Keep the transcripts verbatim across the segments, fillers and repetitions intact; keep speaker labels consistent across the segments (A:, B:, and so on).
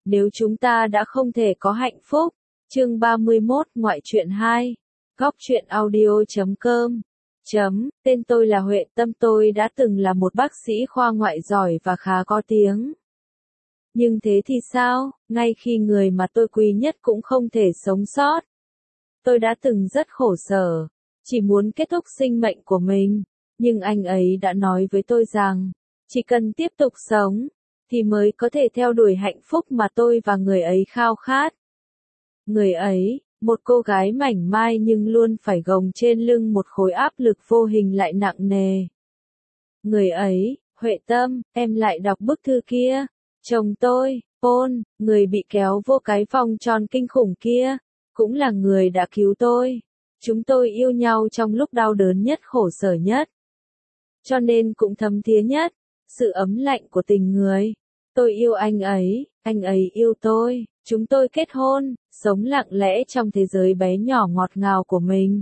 A: nếu chúng ta đã không thể có hạnh phúc. Chương ba mươi mốt Ngoại truyện hai. Góc truyện audio chấm com. Chấm, tên tôi là Huệ Tâm, tôi đã từng là một bác sĩ khoa ngoại giỏi và khá có tiếng. Nhưng thế thì sao, ngay khi người mà tôi quý nhất cũng không thể sống sót. Tôi đã từng rất khổ sở, chỉ muốn kết thúc sinh mệnh của mình, nhưng anh ấy đã nói với tôi rằng, chỉ cần tiếp tục sống, thì mới có thể theo đuổi hạnh phúc mà tôi và người ấy khao khát. Người ấy, một cô gái mảnh mai nhưng luôn phải gồng trên lưng một khối áp lực vô hình lại nặng nề. Người ấy, Huệ Tâm, em lại đọc bức thư kia. Chồng tôi, Paul, người bị kéo vô cái vòng tròn kinh khủng kia, cũng là người đã cứu tôi. Chúng tôi yêu nhau trong lúc đau đớn nhất, khổ sở nhất. Cho nên cũng thấm thía nhất, sự ấm lạnh của tình người. Tôi yêu anh ấy, anh ấy yêu tôi, chúng tôi kết hôn, sống lặng lẽ trong thế giới bé nhỏ ngọt ngào của mình.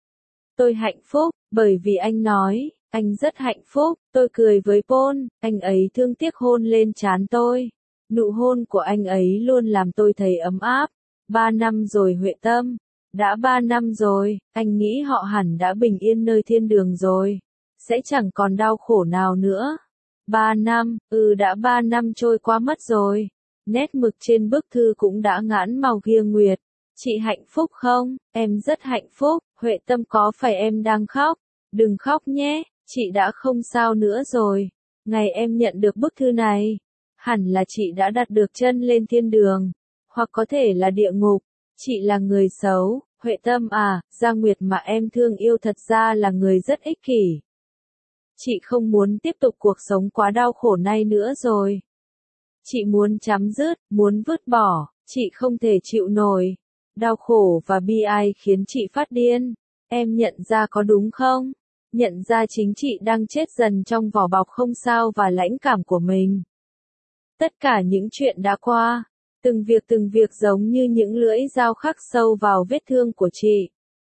A: Tôi hạnh phúc, bởi vì anh nói, anh rất hạnh phúc, tôi cười với Paul, anh ấy thương tiếc hôn lên trán tôi. Nụ hôn của anh ấy luôn làm tôi thấy ấm áp. Ba năm rồi Huệ Tâm, đã ba năm rồi, anh nghĩ họ hẳn đã bình yên nơi thiên đường rồi, sẽ chẳng còn đau khổ nào nữa. Ba năm, ừ đã ba năm trôi qua mất rồi. Nét mực trên bức thư cũng đã ngãn màu ghia nguyệt. Chị hạnh phúc không? Em rất hạnh phúc. Huệ Tâm, có phải em đang khóc? Đừng khóc nhé, chị đã không sao nữa rồi. Ngày em nhận được bức thư này, hẳn là chị đã đặt được chân lên thiên đường, hoặc có thể là địa ngục. Chị là người xấu, Huệ Tâm à, Gia Nguyệt mà em thương yêu thật ra là người rất ích kỷ. Chị không muốn tiếp tục cuộc sống quá đau khổ này nữa rồi. Chị muốn chấm dứt, muốn vứt bỏ, chị không thể chịu nổi. Đau khổ và bi ai khiến chị phát điên. Em nhận ra có đúng không? Nhận ra chính chị đang chết dần trong vỏ bọc không sao và lãnh cảm của mình. Tất cả những chuyện đã qua, từng việc từng việc giống như những lưỡi dao khắc sâu vào vết thương của chị.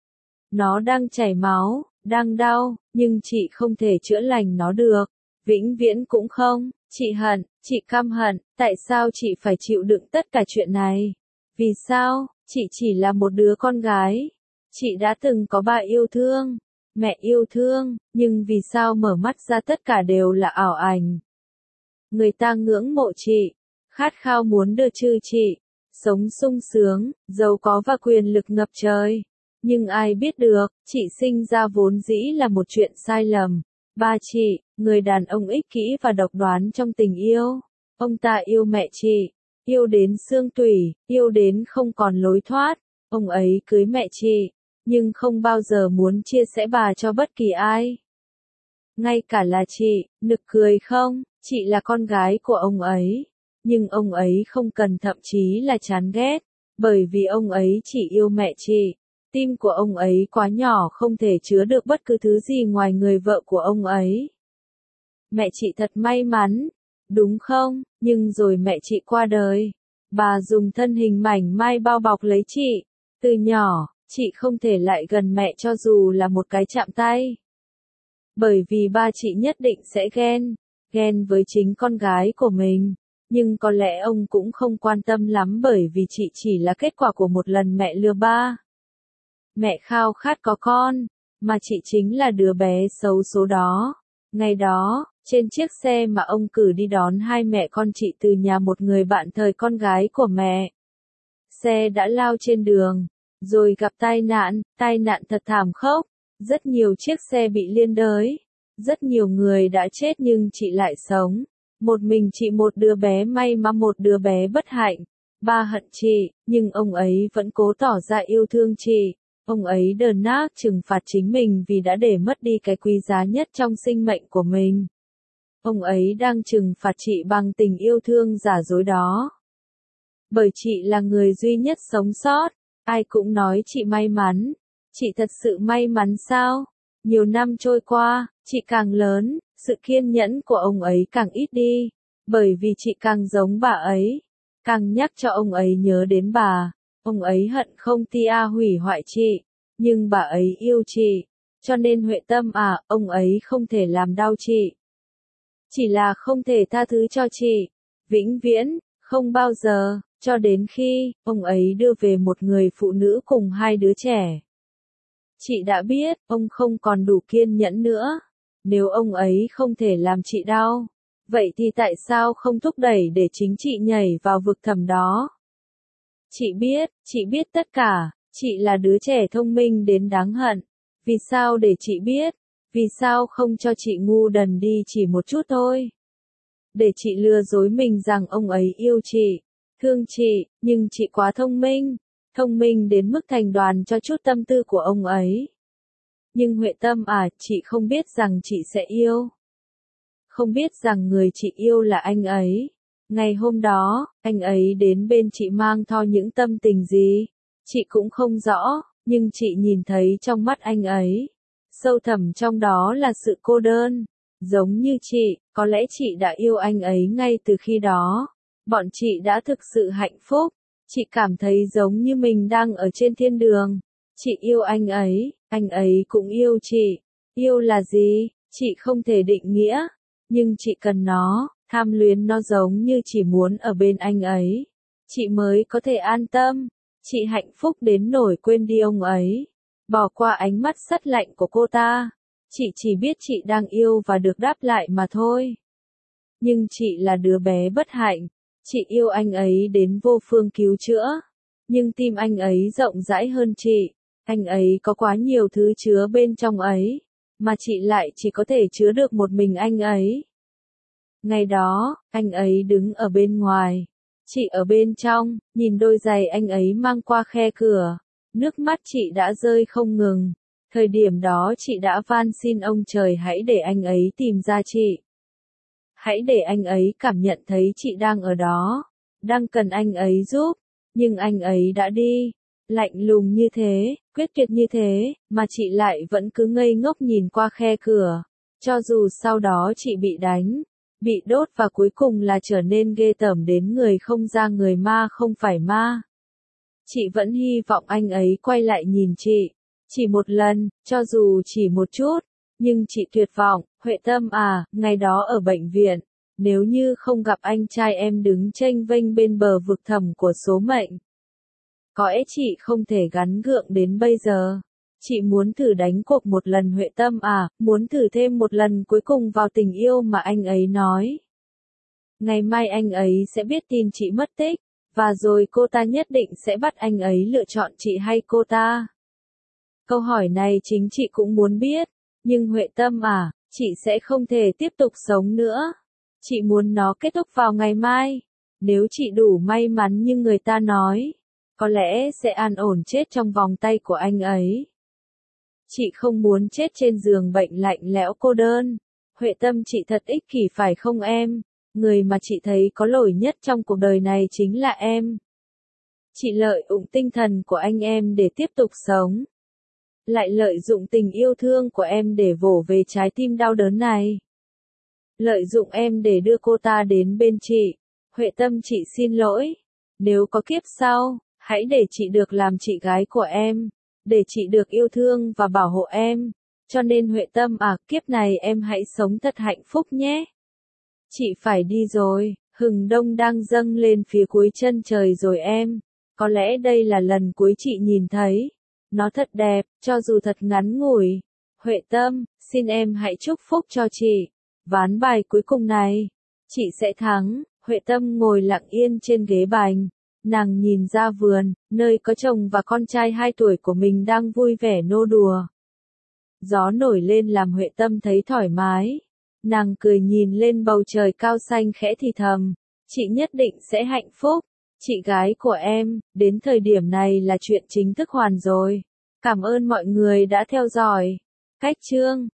A: Nó đang chảy máu, đang đau, nhưng chị không thể chữa lành nó được. Vĩnh viễn cũng không. Chị hận, chị căm hận, tại sao chị phải chịu đựng tất cả chuyện này? Vì sao? Chị chỉ là một đứa con gái. Chị đã từng có ba yêu thương, mẹ yêu thương, nhưng vì sao mở mắt ra tất cả đều là ảo ảnh? Người ta ngưỡng mộ chị, khát khao muốn đưa chư chị, sống sung sướng, giàu có và quyền lực ngập trời. Nhưng ai biết được, chị sinh ra vốn dĩ là một chuyện sai lầm. Ba chị, người đàn ông ích kỷ và độc đoán trong tình yêu. Ông ta yêu mẹ chị, yêu đến xương tủy, yêu đến không còn lối thoát. Ông ấy cưới mẹ chị, nhưng không bao giờ muốn chia sẻ bà cho bất kỳ ai. Ngay cả là chị, nực cười không, chị là con gái của ông ấy. Nhưng ông ấy không cần, thậm chí là chán ghét, bởi vì ông ấy chỉ yêu mẹ chị. Tim của ông ấy quá nhỏ, không thể chứa được bất cứ thứ gì ngoài người vợ của ông ấy. Mẹ chị thật may mắn, đúng không? Nhưng rồi mẹ chị qua đời. Bà dùng thân hình mảnh mai bao bọc lấy chị. Từ nhỏ, chị không thể lại gần mẹ cho dù là một cái chạm tay. Bởi vì ba chị nhất định sẽ ghen, ghen với chính con gái của mình. Nhưng có lẽ ông cũng không quan tâm lắm, bởi vì chị chỉ là kết quả của một lần mẹ lừa ba. Mẹ khao khát có con, mà chị chính là đứa bé xấu số đó. Ngày đó, trên chiếc xe mà ông cử đi đón hai mẹ con chị từ nhà một người bạn thời con gái của mẹ. Xe đã lao trên đường, rồi gặp tai nạn, tai nạn thật thảm khốc. Rất nhiều chiếc xe bị liên đới. Rất nhiều người đã chết nhưng chị lại sống. Một mình chị, một đứa bé may mắn, một đứa bé bất hạnh. Ba hận chị, nhưng ông ấy vẫn cố tỏ ra yêu thương chị. Ông ấy đờn ác trừng phạt chính mình vì đã để mất đi cái quý giá nhất trong sinh mệnh của mình. Ông ấy đang trừng phạt chị bằng tình yêu thương giả dối đó. Bởi chị là người duy nhất sống sót, ai cũng nói chị may mắn. Chị thật sự may mắn sao? Nhiều năm trôi qua, chị càng lớn, sự kiên nhẫn của ông ấy càng ít đi. Bởi vì chị càng giống bà ấy, càng nhắc cho ông ấy nhớ đến bà. Ông ấy hận không tia hủy hoại chị, nhưng bà ấy yêu chị. Cho nên Huệ Tâm à, ông ấy không thể làm đau chị. Chỉ là không thể tha thứ cho chị. Vĩnh viễn, Không bao giờ, cho đến khi, ông ấy đưa về một người phụ nữ cùng hai đứa trẻ. Chị đã biết, ông không còn đủ kiên nhẫn nữa. Nếu ông ấy không thể làm chị đau, vậy thì tại sao không thúc đẩy để chính chị nhảy vào vực thẳm đó? Chị biết, chị biết tất cả, chị là đứa trẻ thông minh đến đáng hận. Vì sao để chị biết? Vì sao không cho chị ngu đần đi chỉ một chút thôi? Để chị lừa dối mình rằng ông ấy yêu chị, thương chị, nhưng chị quá thông minh, thông minh đến mức thành đoàn cho chút tâm tư của ông ấy. Nhưng Huệ Tâm à, chị không biết rằng chị sẽ yêu. Không biết rằng người chị yêu là anh ấy. Ngày hôm đó, anh ấy đến bên chị mang theo những tâm tình gì? Chị cũng không rõ, nhưng chị nhìn thấy trong mắt anh ấy. Sâu thẳm trong đó là sự cô đơn. Giống như chị, có lẽ chị đã yêu anh ấy ngay từ khi đó. Bọn chị đã thực sự hạnh phúc. Chị cảm thấy giống như mình đang ở trên thiên đường. Chị yêu anh ấy, anh ấy cũng yêu chị. Yêu là gì? Chị không thể định nghĩa. Nhưng chị cần nó, tham luyến nó giống như chỉ muốn ở bên anh ấy. Chị mới có thể an tâm. Chị hạnh phúc đến nỗi quên đi ông ấy. Bỏ qua ánh mắt sắt lạnh của cô ta. Chị chỉ biết chị đang yêu và được đáp lại mà thôi. Nhưng chị là đứa bé bất hạnh. Chị yêu anh ấy đến vô phương cứu chữa. Nhưng tim anh ấy rộng rãi hơn chị. Anh ấy có quá nhiều thứ chứa bên trong ấy. Mà chị lại chỉ có thể chứa được một mình anh ấy. Ngày đó, anh ấy đứng ở bên ngoài. Chị ở bên trong, nhìn đôi giày anh ấy mang qua khe cửa. Nước mắt chị đã rơi không ngừng. Thời điểm đó chị đã van xin ông trời hãy để anh ấy tìm ra chị. Hãy để anh ấy cảm nhận thấy chị đang ở đó. Đang cần anh ấy giúp. Nhưng anh ấy đã đi. Lạnh lùng như thế, quyết tuyệt như thế, mà chị lại vẫn cứ ngây ngốc nhìn qua khe cửa. Cho dù sau đó chị bị đánh, bị đốt và cuối cùng là trở nên ghê tởm đến người không ra người ma không phải ma. Chị vẫn hy vọng anh ấy quay lại nhìn chị. Chỉ một lần, cho dù chỉ một chút. Nhưng chị tuyệt vọng, Huệ Tâm à, ngày đó ở bệnh viện. Nếu như không gặp anh trai em đứng chênh vênh bên bờ vực thẳm của số mệnh. Có lẽ chị không thể gắn gượng đến bây giờ. Chị muốn thử đánh cuộc một lần Huệ Tâm à, muốn thử thêm một lần cuối cùng vào tình yêu mà anh ấy nói. Ngày mai anh ấy sẽ biết tin chị mất tích, và rồi cô ta nhất định sẽ bắt anh ấy lựa chọn chị hay cô ta. Câu hỏi này chính chị cũng muốn biết, nhưng Huệ Tâm à, chị sẽ không thể tiếp tục sống nữa. Chị muốn nó kết thúc vào ngày mai. Nếu chị đủ may mắn như người ta nói, có lẽ sẽ an ổn chết trong vòng tay của anh ấy. Chị không muốn chết trên giường bệnh lạnh lẽo cô đơn. Huệ Tâm chị thật ích kỷ phải không em? Người mà chị thấy có lỗi nhất trong cuộc đời này chính là em. Chị lợi dụng tinh thần của anh em để tiếp tục sống. Lại lợi dụng tình yêu thương của em để vỗ về trái tim đau đớn này. Lợi dụng em để đưa cô ta đến bên chị. Huệ Tâm chị xin lỗi. Nếu có kiếp sau, hãy để chị được làm chị gái của em. Để chị được yêu thương và bảo hộ em. Cho nên Huệ Tâm à, kiếp này em hãy sống thật hạnh phúc nhé. Chị phải đi rồi, hừng đông đang dâng lên phía cuối chân trời rồi em. Có lẽ đây là lần cuối chị nhìn thấy. Nó thật đẹp, cho dù thật ngắn ngủi. Huệ Tâm, xin em hãy chúc phúc cho chị. Ván bài cuối cùng này, chị sẽ thắng. Huệ Tâm ngồi lặng yên trên ghế bành. Nàng nhìn ra vườn, nơi có chồng và con trai hai tuổi của mình đang vui vẻ nô đùa. Gió nổi lên làm Huệ Tâm thấy thoải mái. Nàng cười nhìn lên bầu trời cao xanh khẽ thì thầm. Chị nhất định sẽ hạnh phúc. Chị gái của em, đến thời điểm này là chuyện chính thức hoàn rồi. Cảm ơn mọi người đã theo dõi. Cách chương